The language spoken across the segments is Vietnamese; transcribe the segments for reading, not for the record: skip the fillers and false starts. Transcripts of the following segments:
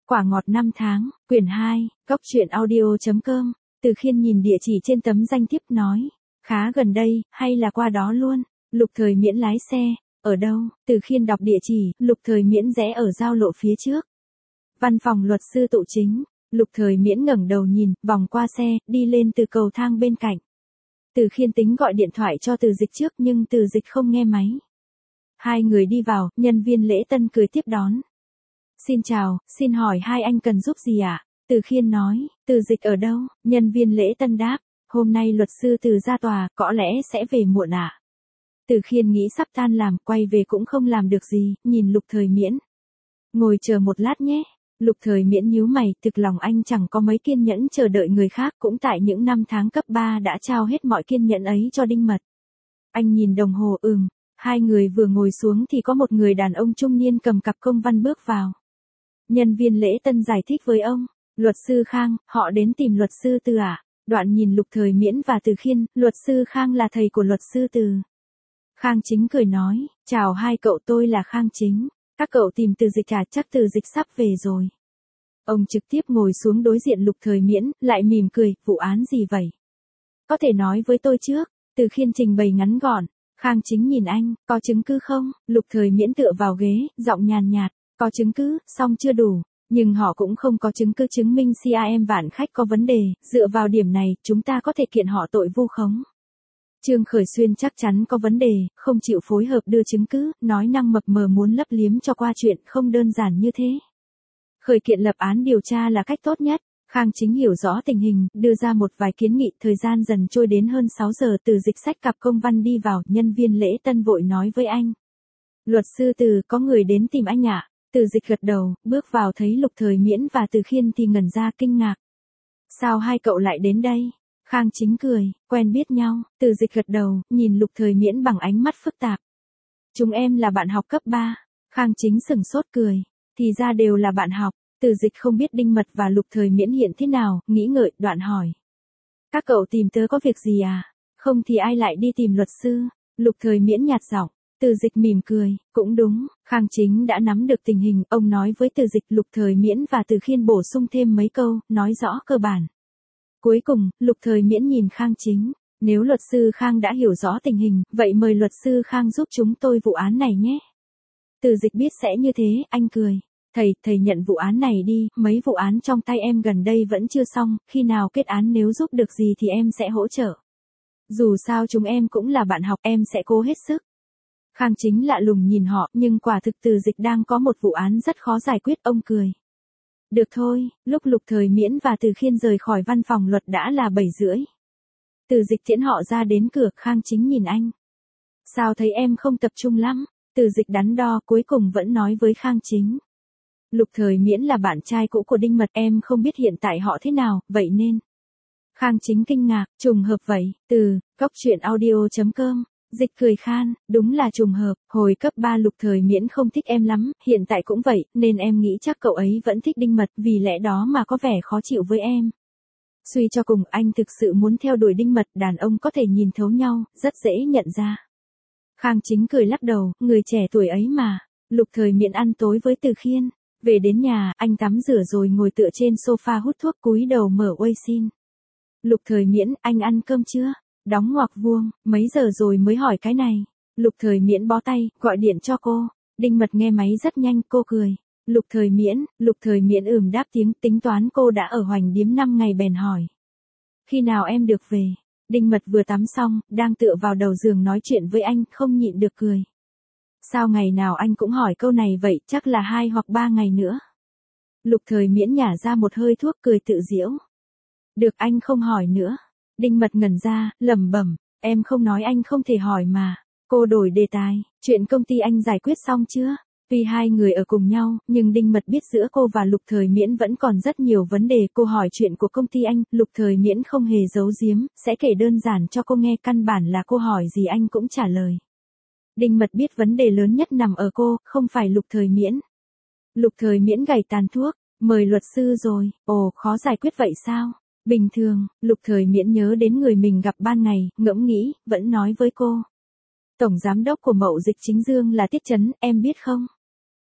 Quả ngọt năm tháng, quyển 2, góc truyện audio.com. Từ Khiên nhìn địa chỉ trên tấm danh thiếp nói, khá gần đây, hay là qua đó luôn. Lục Thời Miễn lái xe, ở đâu? Từ Khiên đọc địa chỉ, Lục Thời Miễn rẽ ở giao lộ phía trước. Văn phòng luật sư Tụ Chính. Lục Thời Miễn ngẩng đầu nhìn, vòng qua xe, đi lên từ cầu thang bên cạnh. Từ Khiên tính gọi điện thoại cho Từ Dịch trước nhưng Từ Dịch không nghe máy. Hai người đi vào, nhân viên lễ tân cười tiếp đón. Xin chào, xin hỏi hai anh cần giúp gì ạ? Từ Khiên nói, Từ Dịch ở đâu? Nhân viên lễ tân đáp, hôm nay luật sư Từ ra tòa, có lẽ sẽ về muộn ạ. Từ Khiên nghĩ sắp tan làm, quay về cũng không làm được gì, nhìn Lục Thời Miễn. Ngồi chờ một lát nhé. Lục Thời Miễn nhíu mày, thực lòng anh chẳng có mấy kiên nhẫn chờ đợi người khác, cũng tại những năm tháng cấp 3 đã trao hết mọi kiên nhẫn ấy cho Đinh Mật. Anh nhìn đồng hồ, hai người vừa ngồi xuống thì có một người đàn ông trung niên cầm cặp công văn bước vào. Nhân viên lễ tân giải thích với ông, luật sư Khang, họ đến tìm luật sư Từ ạ. Đoạn nhìn Lục Thời Miễn và Từ Khiên, luật sư Khang là thầy của luật sư Từ. Khang Chính cười nói, chào hai cậu, tôi là Khang Chính. Các cậu tìm Từ Dịch à? Chắc Từ Dịch sắp về rồi. Ông trực tiếp ngồi xuống đối diện Lục Thời Miễn, lại mỉm cười, vụ án gì vậy? Có thể nói với tôi trước. Từ Khiên trình bày ngắn gọn. Khang Chính nhìn anh, có chứng cứ không? Lục Thời Miễn tựa vào ghế, giọng nhàn nhạt, có chứng cứ, song chưa đủ. Nhưng họ cũng không có chứng cứ chứng minh CAM Vạn Khách có vấn đề, dựa vào điểm này, chúng ta có thể kiện họ tội vu khống. Trương Khởi Xuyên chắc chắn có vấn đề, không chịu phối hợp đưa chứng cứ, nói năng mập mờ muốn lấp liếm cho qua chuyện, không đơn giản như thế. Khởi kiện lập án điều tra là cách tốt nhất. Khang Chính hiểu rõ tình hình, đưa ra một vài kiến nghị. Thời gian dần trôi đến hơn 6 giờ, Từ Dịch xách cặp công văn đi vào, nhân viên lễ tân vội nói với anh. Luật sư Từ, có người đến tìm anh ạ. Từ Dịch gật đầu, bước vào thấy Lục Thời Miễn và Từ Khiên thì ngẩn ra kinh ngạc. Sao hai cậu lại đến đây? Khang Chính cười, quen biết nhau. Từ Dịch gật đầu, nhìn Lục Thời Miễn bằng ánh mắt phức tạp. Chúng em là bạn học cấp 3. Khang Chính sửng sốt cười. Thì ra đều là bạn học. Từ Dịch không biết Đinh Mật và Lục Thời Miễn hiện thế nào, nghĩ ngợi, đoạn hỏi. Các cậu tìm tớ có việc gì à? Không thì ai lại đi tìm luật sư? Lục Thời Miễn nhạt giọng. Từ Dịch mỉm cười, cũng đúng, Khang Chính đã nắm được tình hình, ông nói với Từ Dịch. Lục Thời Miễn và Từ Khiên bổ sung thêm mấy câu, nói rõ cơ bản. Cuối cùng, Lục Thời Miễn nhìn Khang Chính, nếu luật sư Khang đã hiểu rõ tình hình, vậy mời luật sư Khang giúp chúng tôi vụ án này nhé. Từ Dịch biết sẽ như thế, anh cười. Thầy nhận vụ án này đi, mấy vụ án trong tay em gần đây vẫn chưa xong, khi nào kết án nếu giúp được gì thì em sẽ hỗ trợ. Dù sao chúng em cũng là bạn học, em sẽ cố hết sức. Khang Chính lạ lùng nhìn họ, nhưng quả thực Từ Dịch đang có một vụ án rất khó giải quyết, ông cười. Được thôi, lúc Lục Thời Miễn và Từ Khiên rời khỏi văn phòng luật đã là 7:30. Từ Dịch tiễn họ ra đến cửa, Khang Chính nhìn anh. Sao thấy em không tập trung lắm? Từ Dịch đắn đo, cuối cùng vẫn nói với Khang Chính. Lục Thời Miễn là bạn trai cũ của Đinh Mật, em không biết hiện tại họ thế nào, vậy nên. Khang Chính kinh ngạc, trùng hợp vậy. Từ góc truyện audio.com. Dịch cười khan, đúng là trùng hợp, hồi cấp 3 Lục Thời Miễn không thích em lắm, hiện tại cũng vậy, nên em nghĩ chắc cậu ấy vẫn thích Đinh Mật, vì lẽ đó mà có vẻ khó chịu với em. Suy cho cùng, anh thực sự muốn theo đuổi Đinh Mật, đàn ông có thể nhìn thấu nhau, rất dễ nhận ra. Khang Chính cười lắc đầu, người trẻ tuổi ấy mà. Lục Thời Miễn ăn tối với Từ Khiên. Về đến nhà, anh tắm rửa rồi ngồi tựa trên sofa hút thuốc, cúi đầu mở Weixin. Lục Thời Miễn, anh ăn cơm chưa? Đóng ngoặc vuông, mấy giờ rồi mới hỏi cái này. Lục Thời Miễn bó tay, gọi điện cho cô. Đinh Mật nghe máy rất nhanh, cô cười. Lục Thời Miễn đáp tiếng, tính toán cô đã ở Hoành Điếm 5 ngày bèn hỏi. Khi nào em được về? Đinh Mật vừa tắm xong, đang tựa vào đầu giường nói chuyện với anh, không nhịn được cười. Sao ngày nào anh cũng hỏi câu này vậy, chắc là 2 hoặc 3 ngày nữa. Lục Thời Miễn nhả ra một hơi thuốc, cười tự giễu. Được, anh không hỏi nữa. Đinh Mật ngẩn ra, lẩm bẩm, em không nói anh không thể hỏi mà. Cô đổi đề tài, chuyện công ty anh giải quyết xong chưa? Tuy hai người ở cùng nhau, nhưng Đinh Mật biết giữa cô và Lục Thời Miễn vẫn còn rất nhiều vấn đề. Cô hỏi chuyện của công ty anh, Lục Thời Miễn không hề giấu giếm, sẽ kể đơn giản cho cô nghe, căn bản là cô hỏi gì anh cũng trả lời. Đinh Mật biết vấn đề lớn nhất nằm ở cô, không phải Lục Thời Miễn. Lục Thời Miễn gảy tàn thuốc, mời luật sư rồi, ồ, khó giải quyết vậy sao? Bình thường, Lục Thời Miễn nhớ đến người mình gặp ban ngày, ngẫm nghĩ, vẫn nói với cô. Tổng giám đốc của Mậu Dịch Chính Dương là Tiết Chấn, em biết không?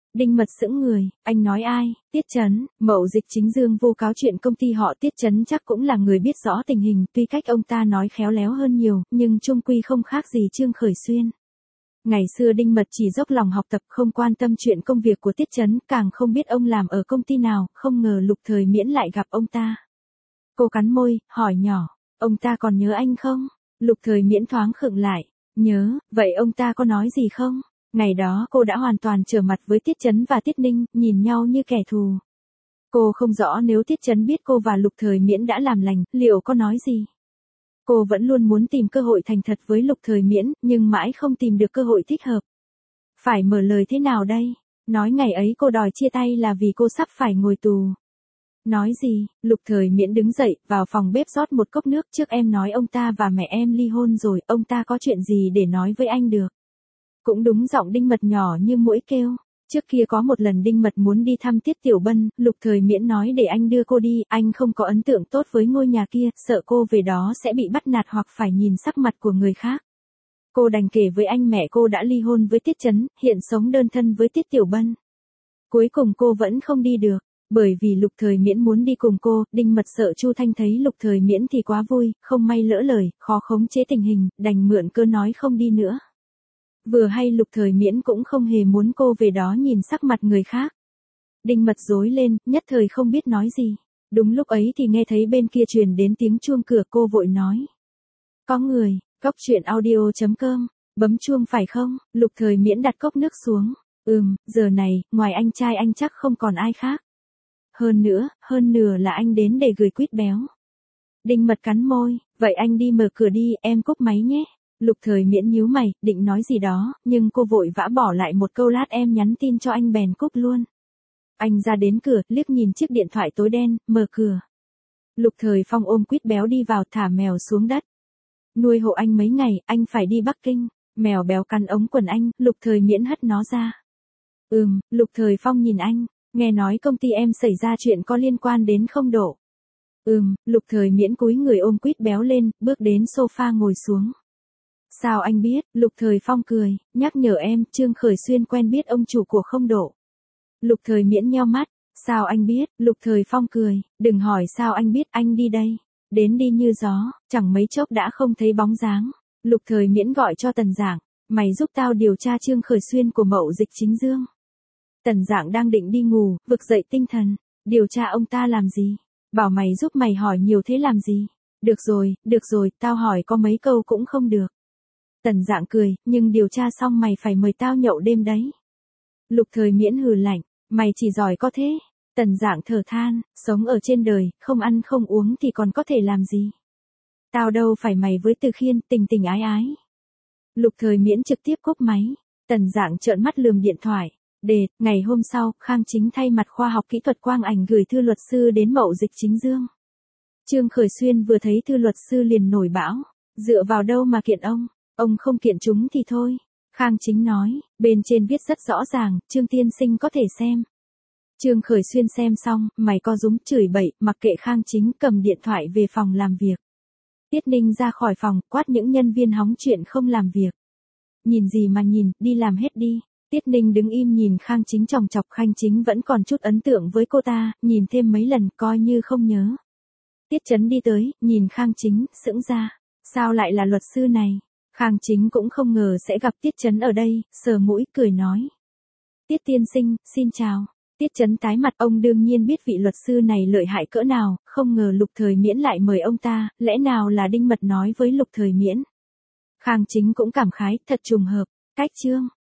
Đinh Mật sững người, anh nói ai? Tiết Chấn. Mậu Dịch Chính Dương vô cáo chuyện công ty họ Tiết Chấn chắc cũng là người biết rõ tình hình, tuy cách ông ta nói khéo léo hơn nhiều, nhưng chung quy không khác gì Trương Khởi Xuyên. Ngày xưa Đinh Mật chỉ dốc lòng học tập không quan tâm chuyện công việc của Tiết Chấn, càng không biết ông làm ở công ty nào, không ngờ Lục Thời Miễn lại gặp ông ta. Cô cắn môi, hỏi nhỏ, ông ta còn nhớ anh không? Lục Thời Miễn thoáng khựng lại, nhớ, vậy ông ta có nói gì không? Ngày đó cô đã hoàn toàn trở mặt với Tiết Chấn và Tiết Ninh, nhìn nhau như kẻ thù. Cô không rõ nếu Tiết Chấn biết cô và Lục Thời Miễn đã làm lành, liệu có nói gì? Cô vẫn luôn muốn tìm cơ hội thành thật với Lục Thời Miễn, nhưng mãi không tìm được cơ hội thích hợp. Phải mở lời thế nào đây? Nói ngày ấy cô đòi chia tay là vì cô sắp phải ngồi tù. Nói gì? Lục Thời Miễn đứng dậy, vào phòng bếp rót một cốc nước. Trước em nói ông ta và mẹ em ly hôn rồi, ông ta có chuyện gì để nói với anh được? Cũng đúng, giọng Đinh Mật nhỏ như muỗi kêu. Trước kia có một lần Đinh Mật muốn đi thăm Tiết Tiểu Bân, Lục Thời Miễn nói để anh đưa cô đi, anh không có ấn tượng tốt với ngôi nhà kia, sợ cô về đó sẽ bị bắt nạt hoặc phải nhìn sắc mặt của người khác. Cô đành kể với anh mẹ cô đã ly hôn với Tiết Chấn, hiện sống đơn thân với Tiết Tiểu Bân. Cuối cùng cô vẫn không đi được, bởi vì Lục Thời Miễn muốn đi cùng cô, Đinh Mật sợ Chu Thanh thấy Lục Thời Miễn thì quá vui, không may lỡ lời, khó khống chế tình hình, đành mượn cơ nói không đi nữa. Vừa hay Lục Thời Miễn cũng không hề muốn cô về đó nhìn sắc mặt người khác. Đinh Mật rối lên, nhất thời không biết nói gì. Đúng lúc ấy thì nghe thấy bên kia truyền đến tiếng chuông cửa, cô vội nói. Có người, Cốc Truyện Audio.com, bấm chuông phải không? Lục Thời Miễn đặt cốc nước xuống. Giờ này, ngoài anh trai anh chắc không còn ai khác. Hơn nửa là anh đến để gửi quýt béo. Đinh Mật cắn môi, vậy anh đi mở cửa đi, em cúp máy nhé. Lục Thời Miễn nhíu mày, định nói gì đó, nhưng cô vội vã bỏ lại một câu lát em nhắn tin cho anh bèn cúp luôn. Anh ra đến cửa, liếc nhìn chiếc điện thoại tối đen, mở cửa. Lục Thời Phong ôm quýt béo đi vào, thả mèo xuống đất. Nuôi hộ anh mấy ngày, anh phải đi Bắc Kinh. Mèo béo cắn ống quần anh, Lục Thời Miễn hất nó ra. Lục Thời Phong nhìn anh, nghe nói công ty em xảy ra chuyện có liên quan đến không độ. Lục Thời Miễn cúi người ôm quýt béo lên, bước đến sofa ngồi xuống. Sao anh biết? Lục Thời Phong cười, nhắc nhở em, Trương Khởi Xuyên quen biết ông chủ của không độ. Lục Thời Miễn nheo mắt, sao anh biết? Lục Thời Phong cười, đừng hỏi sao anh biết, anh đi đây. Đến đi như gió, chẳng mấy chốc đã không thấy bóng dáng. Lục Thời Miễn gọi cho Tần Giảng, mày giúp tao điều tra Trương Khởi Xuyên của Mậu Dịch Chính Dương. Tần Giảng đang định đi ngủ, vực dậy tinh thần, điều tra ông ta làm gì? Bảo mày giúp mày hỏi nhiều thế làm gì? Được rồi, tao hỏi có mấy câu cũng không được. Tần Giảng cười, nhưng điều tra xong mày phải mời tao nhậu đêm đấy. Lục Thời Miễn hừ lạnh, mày chỉ giỏi có thế. Tần Giảng thở than, sống ở trên đời, không ăn không uống thì còn có thể làm gì. Tao đâu phải mày với Từ Khiên, tình tình ái ái. Lục Thời Miễn trực tiếp cúp máy. Tần Giảng trợn mắt lườm điện thoại. Ngày hôm sau, Khang Chính thay mặt khoa học kỹ thuật quang ảnh gửi thư luật sư đến Mậu Dịch Chính Dương. Trương Khởi Xuyên vừa thấy thư luật sư liền nổi bão. Dựa vào đâu mà kiện ông không kiện chúng thì thôi. Khang Chính nói, bên trên viết rất rõ ràng, Trương tiên sinh có thể xem. Trương Khởi Xuyên xem xong, mày co rúm chửi bậy, mặc kệ Khang Chính cầm điện thoại về phòng làm việc. Tiết Ninh ra khỏi phòng, quát những nhân viên hóng chuyện không làm việc. Nhìn gì mà nhìn, đi làm hết đi. Tiết Ninh đứng im nhìn Khang Chính chòng chọc, Khang Chính vẫn còn chút ấn tượng với cô ta, nhìn thêm mấy lần coi như không nhớ. Tiết Chấn đi tới, nhìn Khang Chính, sững ra. Sao lại là luật sư này? Khang Chính cũng không ngờ sẽ gặp Tiết Chấn ở đây, sờ mũi, cười nói. Tiết tiên sinh, xin chào. Tiết Chấn tái mặt, ông đương nhiên biết vị luật sư này lợi hại cỡ nào, không ngờ Lục Thời Miễn lại mời ông ta, lẽ nào là Đinh Mật nói với Lục Thời Miễn. Khang Chính cũng cảm khái, thật trùng hợp, cách chương.